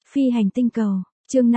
Phi hành tinh cầu, chương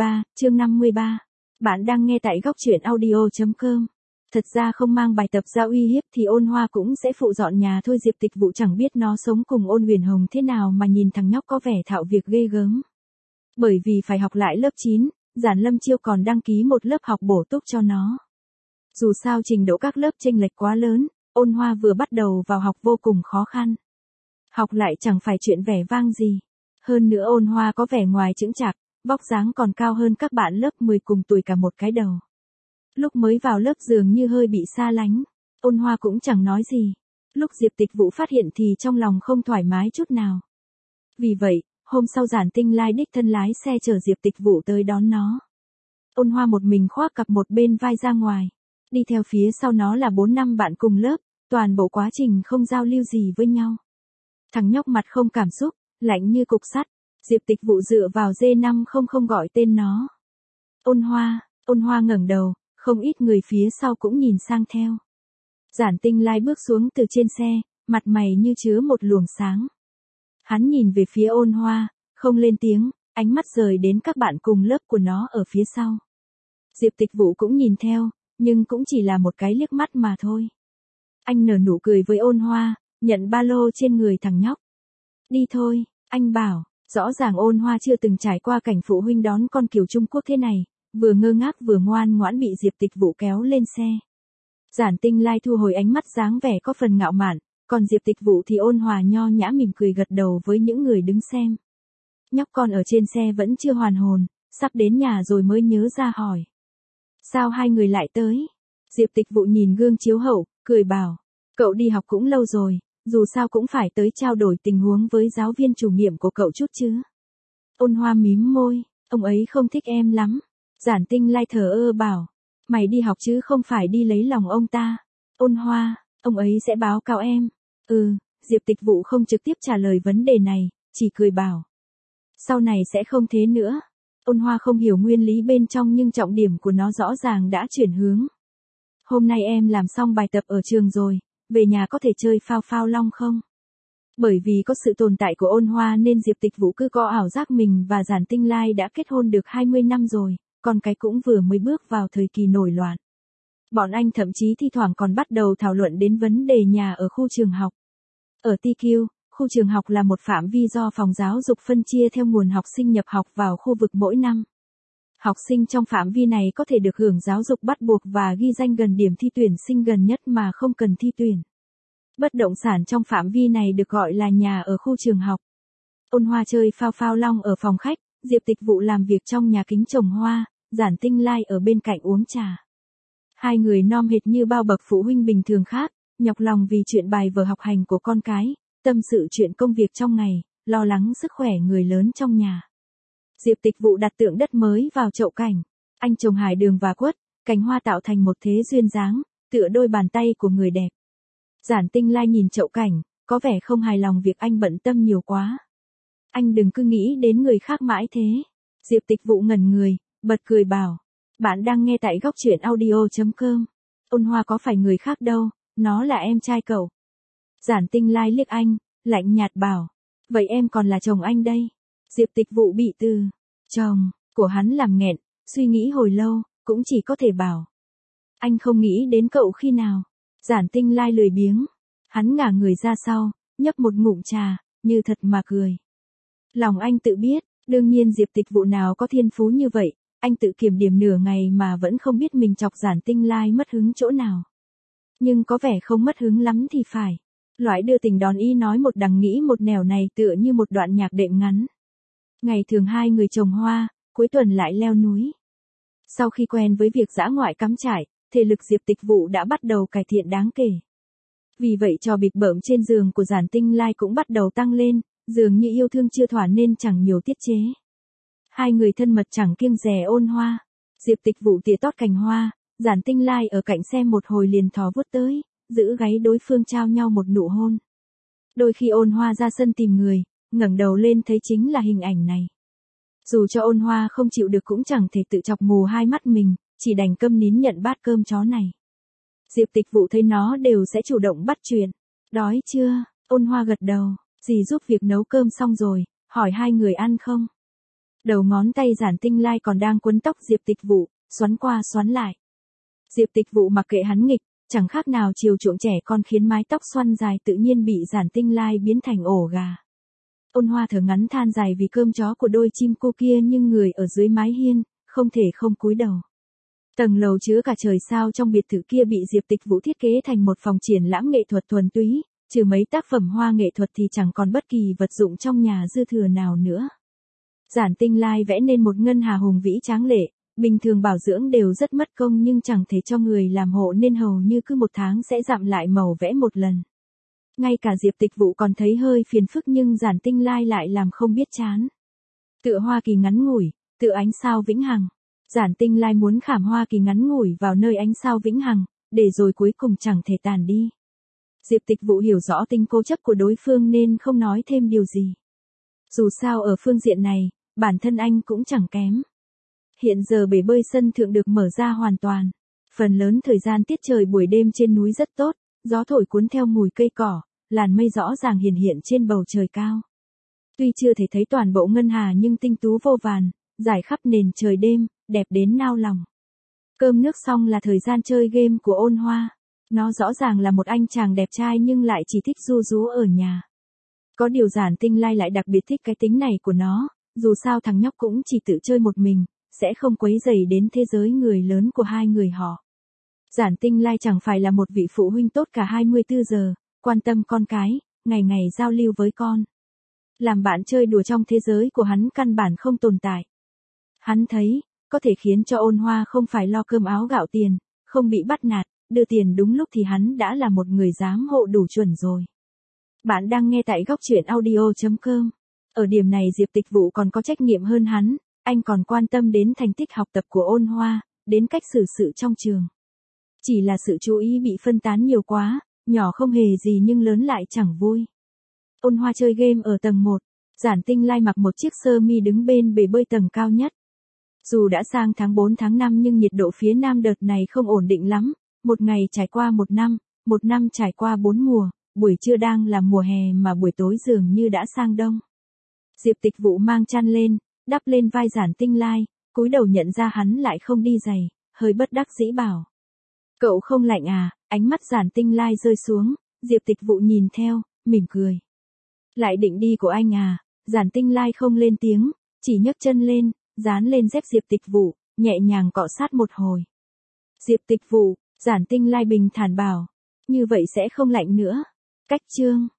53. Bạn đang nghe tại góc truyện audio.com. Thật ra không mang bài tập ra uy hiếp thì Ôn Hoa cũng sẽ phụ dọn nhà thôi. Diệp Tịch Vũ chẳng biết nó sống cùng Ôn Huyền Hồng thế nào mà nhìn thằng nhóc có vẻ thạo việc ghê gớm. Bởi vì phải học lại lớp 9, Giản Lâm Chiêu còn đăng ký một lớp học bổ túc cho nó. Dù sao trình độ các lớp chênh lệch quá lớn, Ôn Hoa vừa bắt đầu vào học vô cùng khó khăn. Học lại chẳng phải chuyện vẻ vang gì. Hơn nữa Ôn Hoa có vẻ ngoài chững chạc, vóc dáng còn cao hơn các bạn lớp 10 cùng tuổi cả một cái đầu. Lúc mới vào lớp dường như hơi bị xa lánh, Ôn Hoa cũng chẳng nói gì. Lúc Diệp Tịch Vũ phát hiện thì trong lòng không thoải mái chút nào. Vì vậy, hôm sau Giản Tinh Lai đích thân lái xe chở Diệp Tịch Vũ tới đón nó. Ôn Hoa một mình khoác cặp một bên vai ra ngoài. Đi theo phía sau nó là 4 năm bạn cùng lớp, toàn bộ quá trình không giao lưu gì với nhau. Thằng nhóc mặt không cảm xúc, lạnh như cục sắt. Diệp Tịch Vũ dựa vào D500 gọi tên nó. Ôn Hoa ngẩng đầu, không ít người phía sau cũng nhìn sang theo. Giản Tinh Lai bước xuống từ trên xe, mặt mày như chứa một luồng sáng. Hắn nhìn về phía Ôn Hoa, không lên tiếng, ánh mắt rời đến các bạn cùng lớp của nó ở phía sau. Diệp Tịch Vũ cũng nhìn theo, nhưng cũng chỉ là một cái liếc mắt mà thôi. Anh nở nụ cười với Ôn Hoa, nhận ba lô trên người thằng nhóc. Đi thôi, anh bảo. Rõ ràng Ôn Hoa chưa từng trải qua cảnh phụ huynh đón con kiểu Trung Quốc thế này, vừa ngơ ngác vừa ngoan ngoãn bị Diệp Tịch Vũ kéo lên xe. Giản Tinh Lai thu hồi ánh mắt dáng vẻ có phần ngạo mạn, còn Diệp Tịch Vũ thì ôn hòa nho nhã mỉm cười gật đầu với những người đứng xem. Nhóc con ở trên xe vẫn chưa hoàn hồn, sắp đến nhà rồi mới nhớ ra hỏi. Sao hai người lại tới? Diệp Tịch Vũ nhìn gương chiếu hậu, cười bảo, cậu đi học cũng lâu rồi. Dù sao cũng phải tới trao đổi tình huống với giáo viên chủ nhiệm của cậu chút chứ. Ôn Hoa mím môi, ông ấy không thích em lắm. Giản Tinh Lai thờ ơ bảo, mày đi học chứ không phải đi lấy lòng ông ta. Ôn Hoa, ông ấy sẽ báo cáo em. Diệp Tịch Vũ không trực tiếp trả lời vấn đề này, chỉ cười bảo. Sau này sẽ không thế nữa. Ôn Hoa không hiểu nguyên lý bên trong nhưng trọng điểm của nó rõ ràng đã chuyển hướng. Hôm nay em làm xong bài tập ở trường rồi. Về nhà có thể chơi phao phao long không? Bởi vì có sự tồn tại của Ôn Hoa nên Diệp Tịch Vũ cứ có ảo giác mình và Giản Tinh Lai đã kết hôn được 20 năm rồi, còn cái cũng vừa mới bước vào thời kỳ nổi loạn. Bọn anh thậm chí thi thoảng còn bắt đầu thảo luận đến vấn đề nhà ở khu trường học. Ở TQ, khu trường học là một phạm vi do phòng giáo dục phân chia theo nguồn học sinh nhập học vào khu vực mỗi năm. Học sinh trong phạm vi này có thể được hưởng giáo dục bắt buộc và ghi danh gần điểm thi tuyển sinh gần nhất mà không cần thi tuyển. Bất động sản trong phạm vi này được gọi là nhà ở khu trường học. Ôn Hoa chơi phao phao long ở phòng khách, Diệp Tịch Vũ làm việc trong nhà kính trồng hoa, Giản Tinh Lai ở bên cạnh uống trà. Hai người nom hệt như bao bậc phụ huynh bình thường khác, nhọc lòng vì chuyện bài vở học hành của con cái, tâm sự chuyện công việc trong ngày, lo lắng sức khỏe người lớn trong nhà. Diệp Tịch Vũ đặt tượng đất mới vào chậu cảnh. Anh trồng hải đường và quất, cành hoa tạo thành một thế duyên dáng, tựa đôi bàn tay của người đẹp. Giản Tinh Lai nhìn chậu cảnh, có vẻ không hài lòng việc anh bận tâm nhiều quá. Anh đừng cứ nghĩ đến người khác mãi thế. Diệp Tịch Vũ ngẩn người, bật cười bảo. Bạn đang nghe tại góc truyện audio.com. Ôn Hoa có phải người khác đâu, nó là em trai cậu. Giản Tinh Lai liếc anh, lạnh nhạt bảo. Vậy em còn là chồng anh đây. Diệp Tịch Vũ bị từ chồng của hắn làm nghẹn, suy nghĩ hồi lâu, cũng chỉ có thể bảo. Anh không nghĩ đến cậu khi nào. Giản Tinh Lai lười biếng. Hắn ngả người ra sau, nhấp một ngụm trà, như thật mà cười. Lòng anh tự biết, đương nhiên Diệp Tịch Vũ nào có thiên phú như vậy, anh tự kiểm điểm nửa ngày mà vẫn không biết mình chọc Giản Tinh Lai mất hứng chỗ nào. Nhưng có vẻ không mất hứng lắm thì phải. Loại đưa tình đón ý nói một đằng nghĩ một nẻo này tựa như một đoạn nhạc đệm ngắn. Ngày thường hai người trồng hoa, cuối tuần lại leo núi. Sau khi quen với việc dã ngoại cắm trại, thể lực Diệp Tịch Vũ đã bắt đầu cải thiện đáng kể. Vì vậy trò bịp bợm trên giường của Giản Tinh Lai cũng bắt đầu tăng lên, dường như yêu thương chưa thỏa nên chẳng nhiều tiết chế. Hai người thân mật chẳng kiêng dè Ôn Hoa. Diệp Tịch Vũ tỉa tót cành hoa, Giản Tinh Lai ở cạnh xem một hồi liền thò vuốt tới, giữ gáy đối phương trao nhau một nụ hôn. Đôi khi Ôn Hoa ra sân tìm người, ngẩng đầu lên thấy chính là hình ảnh này. Dù cho Ôn Hoa không chịu được cũng chẳng thể tự chọc mù hai mắt mình, chỉ đành câm nín nhận bát cơm chó này. Diệp Tịch Vũ thấy nó đều sẽ chủ động bắt chuyện. Đói chưa? Ôn Hoa gật đầu. Dì giúp việc nấu cơm xong rồi, hỏi hai người ăn không? Đầu ngón tay Giản Tinh Lai còn đang quấn tóc Diệp Tịch Vụ, xoắn qua xoắn lại. Diệp Tịch Vụ mặc kệ hắn nghịch, chẳng khác nào chiều chuộng trẻ con, khiến mái tóc xoăn dài tự nhiên bị Giản Tinh Lai biến thành ổ gà. Ôn Hoa thở ngắn than dài vì cơm chó của đôi chim cô kia, nhưng người ở dưới mái hiên, không thể không cúi đầu. Tầng lầu chứa cả trời sao trong biệt thự kia bị Diệp Tịch Vũ thiết kế thành một phòng triển lãm nghệ thuật thuần túy, trừ mấy tác phẩm hoa nghệ thuật thì chẳng còn bất kỳ vật dụng trong nhà dư thừa nào nữa. Giản Tinh Lai vẽ nên một ngân hà hùng vĩ tráng lệ, bình thường bảo dưỡng đều rất mất công nhưng chẳng thể cho người làm hộ nên hầu như cứ một tháng sẽ dặm lại màu vẽ một lần. Ngay cả Diệp Tịch Vũ còn thấy hơi phiền phức nhưng Giản Tinh Lai lại làm không biết chán. Tựa hoa kỳ ngắn ngủi, tựa ánh sao vĩnh hằng. Giản Tinh Lai muốn khảm hoa kỳ ngắn ngủi vào nơi ánh sao vĩnh hằng, để rồi cuối cùng chẳng thể tàn đi. Diệp Tịch Vũ hiểu rõ tính cố chấp của đối phương nên không nói thêm điều gì. Dù sao ở phương diện này, bản thân anh cũng chẳng kém. Hiện giờ bể bơi sân thượng được mở ra hoàn toàn. Phần lớn thời gian tiết trời buổi đêm trên núi rất tốt, gió thổi cuốn theo mùi cây cỏ, làn mây rõ ràng hiển hiện trên bầu trời cao. Tuy chưa thể thấy toàn bộ ngân hà nhưng tinh tú vô vàn, rải khắp nền trời đêm, đẹp đến nao lòng. Cơm nước xong là thời gian chơi game của Ôn Hoa. Nó rõ ràng là một anh chàng đẹp trai nhưng lại chỉ thích ru rú ở nhà. Có điều Giản Tinh Lai lại đặc biệt thích cái tính này của nó, dù sao thằng nhóc cũng chỉ tự chơi một mình, sẽ không quấy rầy đến thế giới người lớn của hai người họ. Giản Tinh Lai chẳng phải là một vị phụ huynh tốt cả 24 giờ, quan tâm con cái, ngày ngày giao lưu với con. Làm bạn chơi đùa trong thế giới của hắn căn bản không tồn tại. Hắn thấy, có thể khiến cho Ôn Hoa không phải lo cơm áo gạo tiền, không bị bắt nạt, đưa tiền đúng lúc thì hắn đã là một người giám hộ đủ chuẩn rồi. Bạn đang nghe tại góc truyện audio.com. Ở điểm này Diệp Tịch Vũ còn có trách nhiệm hơn hắn, anh còn quan tâm đến thành tích học tập của Ôn Hoa, đến cách xử sự trong trường. Chỉ là sự chú ý bị phân tán nhiều quá, nhỏ không hề gì nhưng lớn lại chẳng vui. Ôn Hoa chơi game ở tầng 1, Giản Tinh Lai mặc một chiếc sơ mi đứng bên bể bơi tầng cao nhất. Dù đã sang tháng 4 tháng 5 nhưng nhiệt độ phía Nam đợt này không ổn định lắm, một ngày trải qua một năm trải qua 4 mùa, buổi trưa đang là mùa hè mà buổi tối dường như đã sang đông. Diệp Tịch Vũ mang chăn lên, đắp lên vai Giản Tinh Lai, cúi đầu nhận ra hắn lại không đi giày, hơi bất đắc dĩ bảo. Cậu không lạnh à? Ánh mắt Giản Tinh Lai rơi xuống, Diệp Tịch Vũ nhìn theo, mỉm cười. Lại định đi của anh à? Giản Tinh Lai không lên tiếng, chỉ nhấc chân lên, dán lên dép Diệp Tịch Vũ, nhẹ nhàng cọ sát một hồi. Diệp Tịch Vũ, Giản Tinh Lai bình thản bảo, như vậy sẽ không lạnh nữa. Cách chương